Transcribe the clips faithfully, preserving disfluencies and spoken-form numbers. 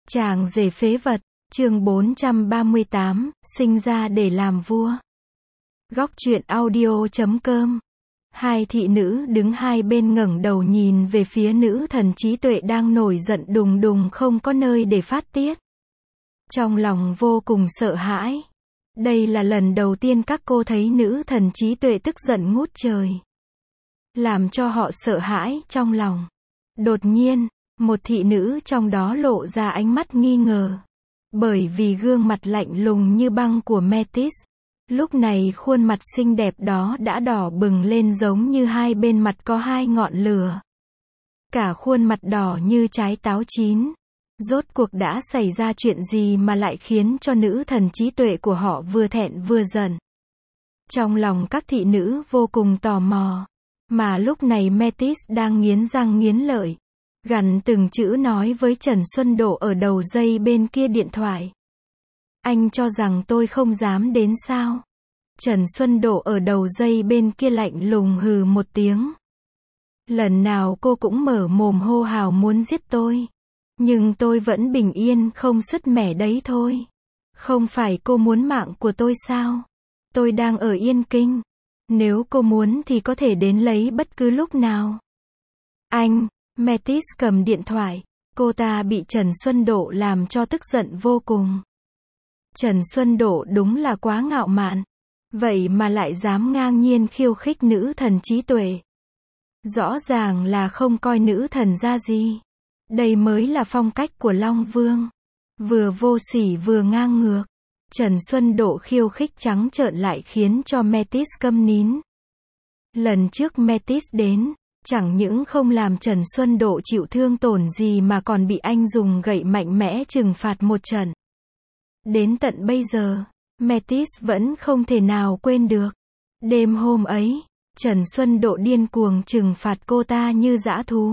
Chàng rể phế vật, chương bốn trăm ba mươi tám, sinh ra để làm vua. Góc truyện audio chấm com. Hai thị nữ đứng hai bên ngẩng đầu nhìn về phía nữ thần trí tuệ đang nổi giận đùng đùng không có nơi để phát tiết. Trong lòng vô cùng sợ hãi. Đây là lần đầu tiên các cô thấy nữ thần trí tuệ tức giận ngút trời. Làm cho họ sợ hãi trong lòng. Đột nhiên, một thị nữ trong đó lộ ra ánh mắt nghi ngờ. Bởi vì gương mặt lạnh lùng như băng của Metis, lúc này khuôn mặt xinh đẹp đó đã đỏ bừng lên giống như hai bên mặt có hai ngọn lửa. Cả khuôn mặt đỏ như trái táo chín. Rốt cuộc đã xảy ra chuyện gì mà lại khiến cho nữ thần trí tuệ của họ vừa thẹn vừa giận. Trong lòng các thị nữ vô cùng tò mò. Mà lúc này Metis đang nghiến răng nghiến lợi. Gằn từng chữ nói với Trần Xuân Độ ở đầu dây bên kia điện thoại. Anh cho rằng tôi không dám đến sao? Trần Xuân Độ ở đầu dây bên kia lạnh lùng hừ một tiếng. Lần nào cô cũng mở mồm hô hào muốn giết tôi. Nhưng tôi vẫn bình yên không sứt mẻ đấy thôi. Không phải cô muốn mạng của tôi sao? Tôi đang ở Yên Kinh. Nếu cô muốn thì có thể đến lấy bất cứ lúc nào. Anh, Metis cầm điện thoại. Cô ta bị Trần Xuân Độ làm cho tức giận vô cùng. Trần Xuân Độ đúng là quá ngạo mạn. Vậy mà lại dám ngang nhiên khiêu khích nữ thần trí tuệ. Rõ ràng là không coi nữ thần ra gì. Đây mới là phong cách của Long Vương. Vừa vô sỉ vừa ngang ngược. Trần Xuân Độ khiêu khích trắng trợn lại khiến cho Metis câm nín. Lần trước Metis đến, chẳng những không làm Trần Xuân Độ chịu thương tổn gì mà còn bị anh dùng gậy mạnh mẽ trừng phạt một trận. Đến tận bây giờ, Metis vẫn không thể nào quên được. Đêm hôm ấy, Trần Xuân Độ điên cuồng trừng phạt cô ta như dã thú.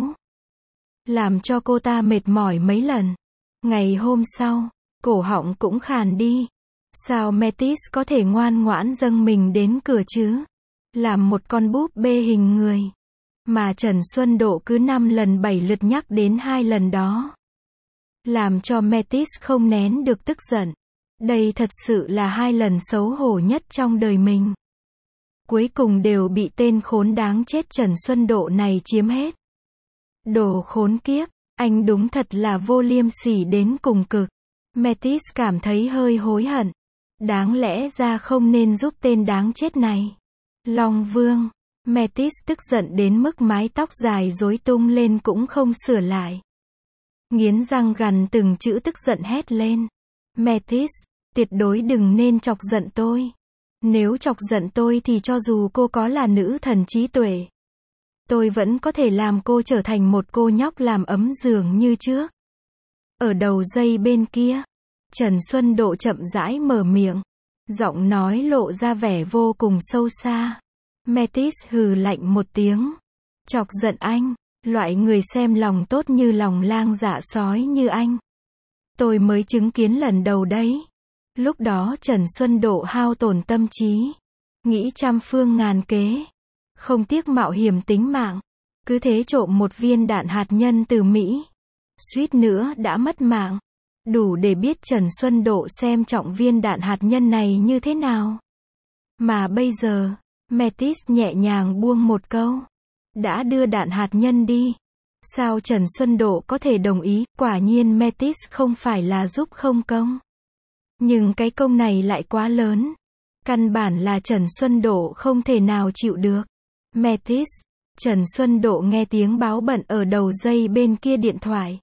Làm cho cô ta mệt mỏi mấy lần. Ngày hôm sau, cổ họng cũng khàn đi. Sao Metis có thể ngoan ngoãn dâng mình đến cửa chứ? Làm một con búp bê hình người. Mà Trần Xuân Độ cứ năm lần bảy lượt nhắc đến hai lần đó. Làm cho Metis không nén được tức giận. Đây thật sự là hai lần xấu hổ nhất trong đời mình. Cuối cùng đều bị tên khốn đáng chết Trần Xuân Độ này chiếm hết. Đồ khốn kiếp, anh đúng thật là vô liêm sỉ đến cùng cực. Metis cảm thấy hơi hối hận. Đáng lẽ ra không nên giúp tên đáng chết này. Long Vương, Metis tức giận đến mức mái tóc dài rối tung lên cũng không sửa lại. Nghiến răng gằn từng chữ tức giận hét lên. Metis, tuyệt đối đừng nên chọc giận tôi. Nếu chọc giận tôi thì cho dù cô có là nữ thần trí tuệ, tôi vẫn có thể làm cô trở thành một cô nhóc làm ấm giường như trước. Ở đầu dây bên kia, Trần Xuân Độ chậm rãi mở miệng. Giọng nói lộ ra vẻ vô cùng sâu xa. Metis hừ lạnh một tiếng. Chọc giận anh, loại người xem lòng tốt như lòng lang dạ sói như anh. Tôi mới chứng kiến lần đầu đấy. Lúc đó Trần Xuân Độ hao tổn tâm trí. Nghĩ trăm phương ngàn kế. Không tiếc mạo hiểm tính mạng. Cứ thế trộm một viên đạn hạt nhân từ Mỹ. Suýt nữa đã mất mạng. Đủ để biết Trần Xuân Độ xem trọng viên đạn hạt nhân này như thế nào. Mà bây giờ, Metis nhẹ nhàng buông một câu. Đã đưa đạn hạt nhân đi. Sao Trần Xuân Độ có thể đồng ý? Quả nhiên Metis không phải là giúp không công. Nhưng cái công này lại quá lớn. Căn bản là Trần Xuân Độ không thể nào chịu được. Metis, Trần Xuân Độ nghe tiếng báo bận ở đầu dây bên kia điện thoại.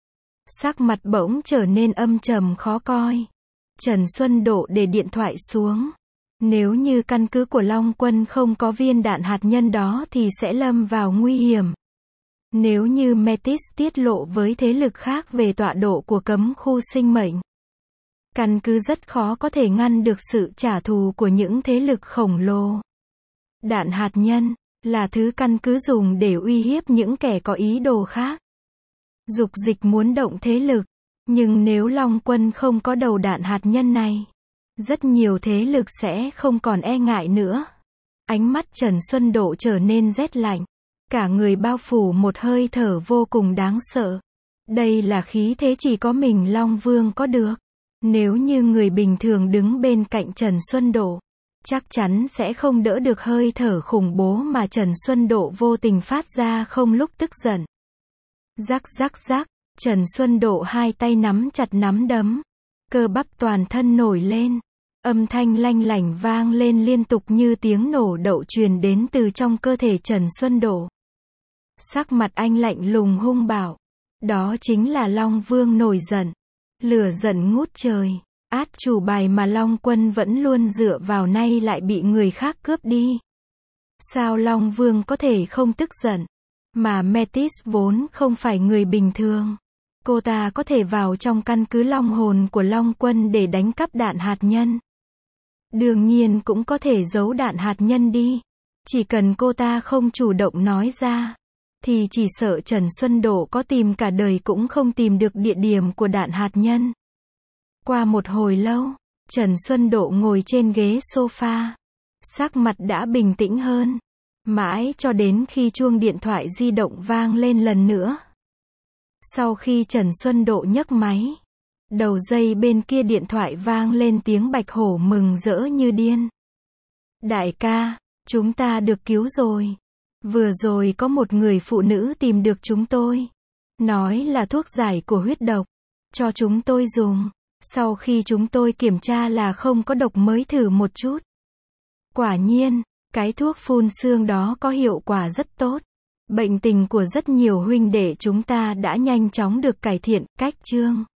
Sắc mặt bỗng trở nên âm trầm khó coi. Trần Xuân Độ để điện thoại xuống. Nếu như căn cứ của Long Quân không có viên đạn hạt nhân đó thì sẽ lâm vào nguy hiểm. Nếu như Metis tiết lộ với thế lực khác về tọa độ của cấm khu sinh mệnh, căn cứ rất khó có thể ngăn được sự trả thù của những thế lực khổng lồ. Đạn hạt nhân là thứ căn cứ dùng để uy hiếp những kẻ có ý đồ khác. Dục dịch muốn động thế lực. Nhưng nếu Long Quân không có đầu đạn hạt nhân này, rất nhiều thế lực sẽ không còn e ngại nữa. Ánh mắt Trần Xuân Độ trở nên rét lạnh. Cả người bao phủ một hơi thở vô cùng đáng sợ. Đây là khí thế chỉ có mình Long Vương có được. Nếu như người bình thường đứng bên cạnh Trần Xuân Độ, chắc chắn sẽ không đỡ được hơi thở khủng bố mà Trần Xuân Độ vô tình phát ra không lúc tức giận. Rắc rắc rắc, Trần Xuân Độ hai tay nắm chặt nắm đấm, cơ bắp toàn thân nổi lên, âm thanh lanh lảnh vang lên liên tục như tiếng nổ đậu truyền đến từ trong cơ thể Trần Xuân Độ. Sắc mặt anh lạnh lùng hung bạo, đó chính là Long Vương nổi giận, lửa giận ngút trời, át chủ bài mà Long Quân vẫn luôn dựa vào nay lại bị người khác cướp đi. Sao Long Vương có thể không tức giận? Mà Metis vốn không phải người bình thường. Cô ta có thể vào trong căn cứ Long Hồn của Long Quân để đánh cắp đạn hạt nhân. Đương nhiên cũng có thể giấu đạn hạt nhân đi. Chỉ cần cô ta không chủ động nói ra, thì chỉ sợ Trần Xuân Độ có tìm cả đời cũng không tìm được địa điểm của đạn hạt nhân. Qua một hồi lâu, Trần Xuân Độ ngồi trên ghế sofa. Sắc mặt đã bình tĩnh hơn. Mãi cho đến khi chuông điện thoại di động vang lên lần nữa. Sau khi Trần Xuân Độ nhấc máy, đầu dây bên kia điện thoại vang lên tiếng Bạch Hổ mừng rỡ như điên. Đại ca, chúng ta được cứu rồi. Vừa rồi có một người phụ nữ tìm được chúng tôi. Nói là thuốc giải của huyết độc. Cho chúng tôi dùng. Sau khi chúng tôi kiểm tra là không có độc mới thử một chút. Quả nhiên, cái thuốc phun sương đó có hiệu quả rất tốt. Bệnh tình của rất nhiều huynh đệ chúng ta đã nhanh chóng được cải thiện. Cách chương